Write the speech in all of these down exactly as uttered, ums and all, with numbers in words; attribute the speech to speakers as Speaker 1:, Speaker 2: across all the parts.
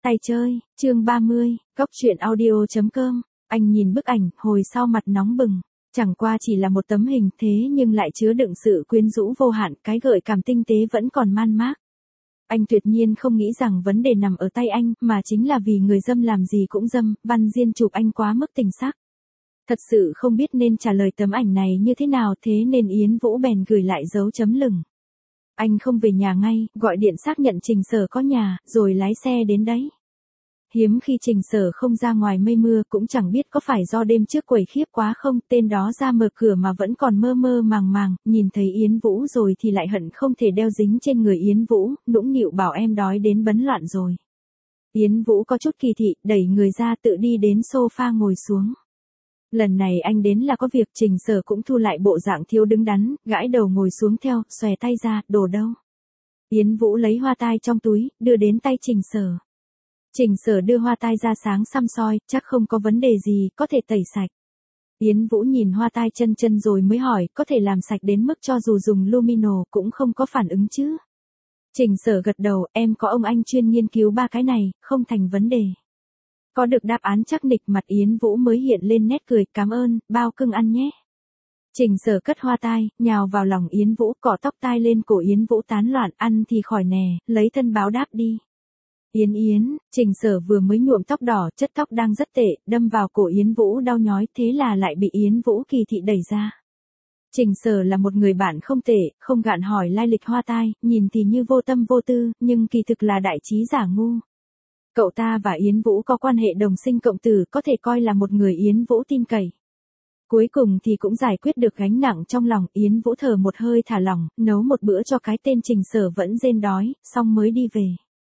Speaker 1: Tay chơi, chương ba mươi, Cốc truyện audio chấm com. Anh nhìn bức ảnh, hồi sau mặt nóng bừng. Chẳng qua chỉ là một tấm hình thế nhưng lại chứa đựng sự quyến rũ vô hạn, cái gợi cảm tinh tế vẫn còn man mác. Anh tuyệt nhiên không nghĩ rằng vấn đề nằm ở tay anh, mà chính là vì người dâm làm gì cũng dâm, Văn Diên chụp anh quá mức tình sắc. Thật sự không biết nên trả lời tấm ảnh này như thế nào, thế nên Yến Vũ bèn gửi lại dấu chấm lửng. Anh không về nhà ngay, gọi điện xác nhận Trình Sở có nhà, rồi lái xe đến đấy. Hiếm khi Trình Sở không ra ngoài mây mưa, cũng chẳng biết có phải do đêm trước quẩy khiếp quá không, tên đó ra mở cửa mà vẫn còn mơ mơ màng màng, nhìn thấy Yến Vũ rồi thì lại hận không thể đeo dính trên người Yến Vũ, nũng nịu bảo em đói đến bấn loạn rồi. Yến Vũ có chút kỳ thị, đẩy người ra tự đi đến sofa ngồi xuống. Lần này anh đến là có việc, Trình Sở cũng thu lại bộ dạng thiếu đứng đắn, gãi đầu ngồi xuống theo, xòe tay ra, đồ đâu. Yến Vũ lấy hoa tai trong túi, đưa đến tay Trình Sở. Trình Sở đưa hoa tai ra sáng xăm soi, chắc không có vấn đề gì, có thể tẩy sạch. Yến Vũ nhìn hoa tai chân chân rồi mới hỏi, có thể làm sạch đến mức cho dù dùng Lumino cũng không có phản ứng chứ. Trình Sở gật đầu, em có ông anh chuyên nghiên cứu ba cái này, không thành vấn đề. Có được đáp án chắc nịch, mặt Yến Vũ mới hiện lên nét cười, cảm ơn, bao cưng ăn nhé. Trình Sở cất hoa tai, nhào vào lòng Yến Vũ, cọ tóc tai lên cổ Yến Vũ tán loạn, ăn thì khỏi nè, lấy thân báo đáp đi. Yến Yến, Trình Sở vừa mới nhuộm tóc đỏ, chất tóc đang rất tệ, đâm vào cổ Yến Vũ đau nhói, thế là lại bị Yến Vũ kỳ thị đẩy ra. Trình Sở là một người bạn không tệ, không gạn hỏi lai lịch hoa tai, nhìn thì như vô tâm vô tư, nhưng kỳ thực là đại trí giả ngu. Cậu ta và Yến Vũ có quan hệ đồng sinh cộng tử, có thể coi là một người Yến Vũ tin cậy. Cuối cùng thì cũng giải quyết được gánh nặng trong lòng, Yến Vũ thở một hơi thả lỏng, nấu một bữa cho cái tên Trình Sở vẫn rên đói, xong mới đi về.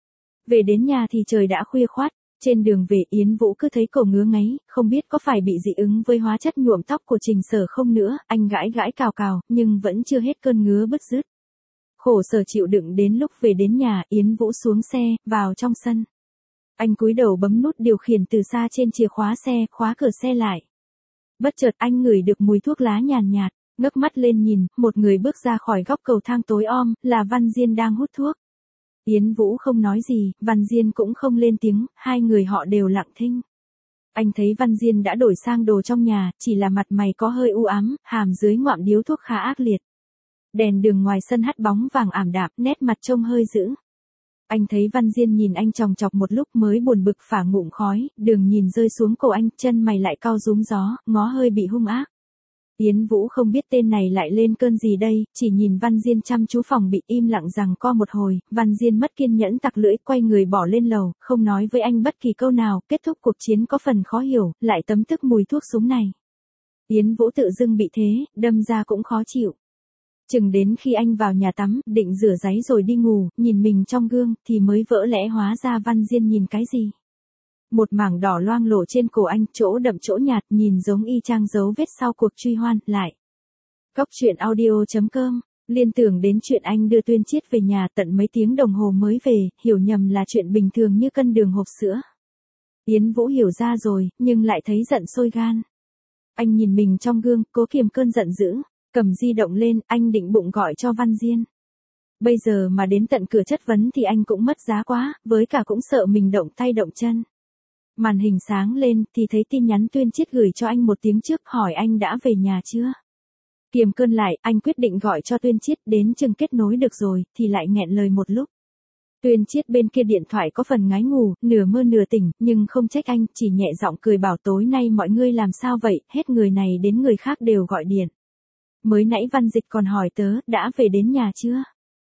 Speaker 1: Về đến nhà thì trời đã khuya khoát, trên đường về Yến Vũ cứ thấy cổ ngứa ngáy, không biết có phải bị dị ứng với hóa chất nhuộm tóc của Trình Sở không nữa, anh gãi gãi cào cào, nhưng vẫn chưa hết cơn ngứa bứt rứt. Khổ sở chịu đựng đến lúc về đến nhà, Yến Vũ xuống xe, vào trong sân. Anh cúi đầu bấm nút điều khiển từ xa trên chìa khóa xe, khóa cửa xe lại. Bất chợt anh ngửi được mùi thuốc lá nhàn nhạt, ngước mắt lên nhìn, một người bước ra khỏi góc cầu thang tối om, là Văn Diên đang hút thuốc. Yến Vũ không nói gì, Văn Diên cũng không lên tiếng, hai người họ đều lặng thinh. Anh thấy Văn Diên đã đổi sang đồ trong nhà, chỉ là mặt mày có hơi u ám, hàm dưới ngoạm điếu thuốc khá ác liệt. Đèn đường ngoài sân hắt bóng vàng ảm đạm, nét mặt trông hơi dữ. Anh thấy Văn Diên nhìn anh chòng chọc một lúc mới buồn bực phả ngụm khói, đường nhìn rơi xuống cổ anh, chân mày lại cau rúm gió, ngó hơi bị hung ác. Yến Vũ không biết tên này lại lên cơn gì đây, chỉ nhìn Văn Diên chăm chú phòng bị, im lặng rằng co một hồi, Văn Diên mất kiên nhẫn tặc lưỡi, quay người bỏ lên lầu, không nói với anh bất kỳ câu nào, kết thúc cuộc chiến có phần khó hiểu, lại tấm tức mùi thuốc súng này. Yến Vũ tự dưng bị thế, đâm ra cũng khó chịu. Chừng đến khi anh vào nhà tắm, định rửa ráy rồi đi ngủ, nhìn mình trong gương, thì mới vỡ lẽ hóa ra Văn Diên nhìn cái gì. Một mảng đỏ loang lổ trên cổ anh, chỗ đậm chỗ nhạt, nhìn giống y chang dấu vết sau cuộc truy hoan, lại. Cốc truyện audio chấm com, liên tưởng đến chuyện anh đưa Tuyên Chiết về nhà tận mấy tiếng đồng hồ mới về, hiểu nhầm là chuyện bình thường như cân đường hộp sữa. Yến Vũ hiểu ra rồi, nhưng lại thấy giận sôi gan. Anh nhìn mình trong gương, cố kiềm cơn giận dữ. Cầm di động lên, anh định bụng gọi cho Văn Diên. Bây giờ mà đến tận cửa chất vấn thì anh cũng mất giá quá, với cả cũng sợ mình động tay động chân. Màn hình sáng lên thì thấy tin nhắn Tuyên Chiết gửi cho anh một tiếng trước, hỏi anh đã về nhà chưa. Kiềm cơn lại, anh quyết định gọi cho Tuyên Chiết, đến chừng kết nối được rồi, thì lại nghẹn lời một lúc. Tuyên Chiết bên kia điện thoại có phần ngái ngủ, nửa mơ nửa tỉnh, nhưng không trách anh, chỉ nhẹ giọng cười bảo tối nay mọi người làm sao vậy, hết người này đến người khác đều gọi điện. Mới nãy Văn Dịch còn hỏi tớ, đã về đến nhà chưa?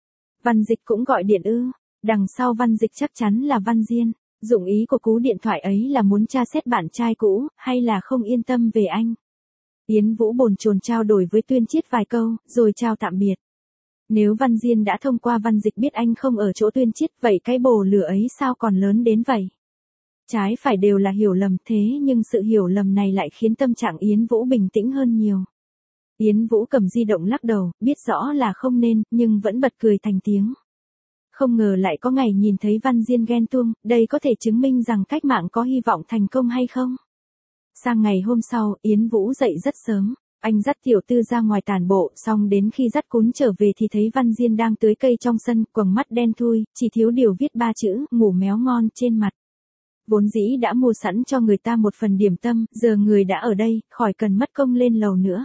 Speaker 1: Văn Dịch cũng gọi điện ư? Đằng sau Văn Dịch chắc chắn là Văn Diên. Dụng ý của cú điện thoại ấy là muốn tra xét bạn trai cũ, hay là không yên tâm về anh? Yến Vũ bồn chồn trao đổi với Tuyên Chiết vài câu, rồi chào tạm biệt. Nếu Văn Diên đã thông qua Văn Dịch biết anh không ở chỗ Tuyên Chiết, vậy cái bồ lửa ấy sao còn lớn đến vậy? Trái phải đều là hiểu lầm, thế nhưng sự hiểu lầm này lại khiến tâm trạng Yến Vũ bình tĩnh hơn nhiều. Yến Vũ cầm di động lắc đầu, biết rõ là không nên, nhưng vẫn bật cười thành tiếng. Không ngờ lại có ngày nhìn thấy Văn Diên ghen tuông, đây có thể chứng minh rằng cách mạng có hy vọng thành công hay không? Sang ngày hôm sau, Yến Vũ dậy rất sớm, anh dắt tiểu tư ra ngoài tản bộ, xong đến khi dắt cún trở về thì thấy Văn Diên đang tưới cây trong sân, quầng mắt đen thui, chỉ thiếu điều viết ba chữ, ngủ méo ngon trên mặt. Vốn dĩ đã mua sẵn cho người ta một phần điểm tâm, giờ người đã ở đây, khỏi cần mất công lên lầu nữa.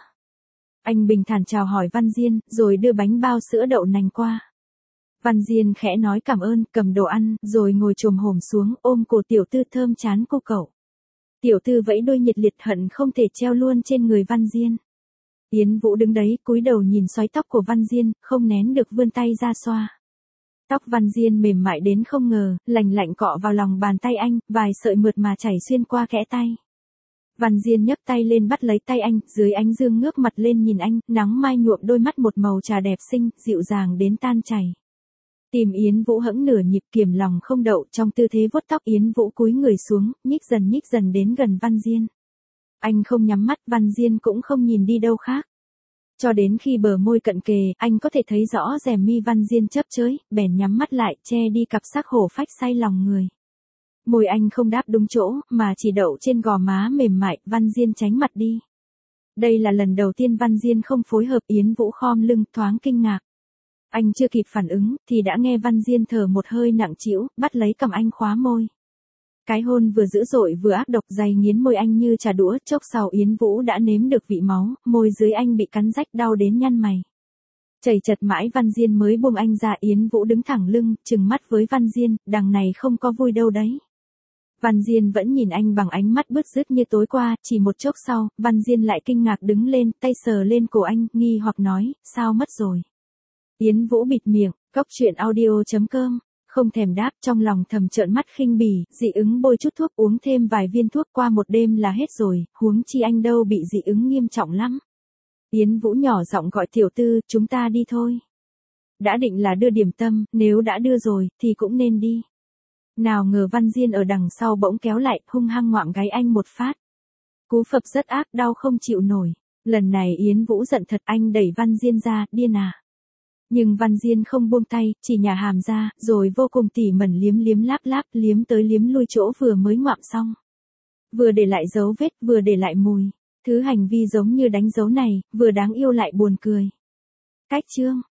Speaker 1: Anh bình thản chào hỏi Văn Diên, rồi đưa bánh bao sữa đậu nành qua. Văn Diên khẽ nói cảm ơn, cầm đồ ăn, rồi ngồi chồm hổm xuống, ôm cổ tiểu tư thơm chán cô cậu. Tiểu tư vẫy đôi nhiệt liệt hận không thể treo luôn trên người Văn Diên. Yến Vũ đứng đấy, cúi đầu nhìn xoáy tóc của Văn Diên, không nén được vươn tay ra xoa. Tóc Văn Diên mềm mại đến không ngờ, lành lạnh cọ vào lòng bàn tay anh, vài sợi mượt mà chảy xuyên qua kẽ tay. Văn Diên nhấc tay lên bắt lấy tay anh, dưới ánh dương ngước mặt lên nhìn anh, nắng mai nhuộm đôi mắt một màu trà đẹp xinh, dịu dàng đến tan chảy. Tim Yến Vũ hững nửa nhịp, kiềm lòng không đậu, trong tư thế vuốt tóc Yến Vũ cúi người xuống, nhích dần nhích dần đến gần Văn Diên. Anh không nhắm mắt, Văn Diên cũng không nhìn đi đâu khác. Cho đến khi bờ môi cận kề, anh có thể thấy rõ rèm mi Văn Diên chớp chới, bèn nhắm mắt lại, che đi cặp sắc hổ phách say lòng người. Môi anh không đáp đúng chỗ, mà chỉ đậu trên gò má mềm mại, Văn Diên tránh mặt đi. Đây là lần đầu tiên Văn Diên không phối hợp, Yến Vũ khom lưng, thoáng kinh ngạc. Anh chưa kịp phản ứng, thì đã nghe Văn Diên thở một hơi nặng trĩu, bắt lấy cằm anh khóa môi. Cái hôn vừa dữ dội vừa ác độc dày nghiến môi anh như trà đũa, chốc sau Yến Vũ đã nếm được vị máu, môi dưới anh bị cắn rách đau đến nhăn mày. Chảy chật mãi Văn Diên mới buông anh ra, Yến Vũ đứng thẳng lưng, trừng mắt với Văn Diên, đằng này không có vui đâu đấy. Văn Diên vẫn nhìn anh bằng ánh mắt bứt rứt như tối qua, chỉ một chốc sau, Văn Diên lại kinh ngạc đứng lên, tay sờ lên cổ anh, nghi hoặc nói, sao mất rồi. Yến Vũ bịt miệng, cóc truyện audio chấm com, không thèm đáp, trong lòng thầm trợn mắt khinh bỉ, dị ứng bôi chút thuốc, uống thêm vài viên thuốc qua một đêm là hết rồi, huống chi anh đâu bị dị ứng nghiêm trọng lắm. Yến Vũ nhỏ giọng gọi tiểu tư, chúng ta đi thôi. Đã định là đưa điểm tâm, nếu đã đưa rồi, thì cũng nên đi. Nào ngờ Văn Diên ở đằng sau bỗng kéo lại, hung hăng ngoạm gáy anh một phát. Cú phập rất ác, đau không chịu nổi. Lần này Yến Vũ giận thật, anh đẩy Văn Diên ra, điên à. Nhưng Văn Diên không buông tay, chỉ nhả hàm ra, rồi vô cùng tỉ mẩn liếm liếm láp láp, liếm tới liếm lui chỗ vừa mới ngoạm xong. Vừa để lại dấu vết, vừa để lại mùi. Thứ hành vi giống như đánh dấu này, vừa đáng yêu lại buồn cười. Cách chương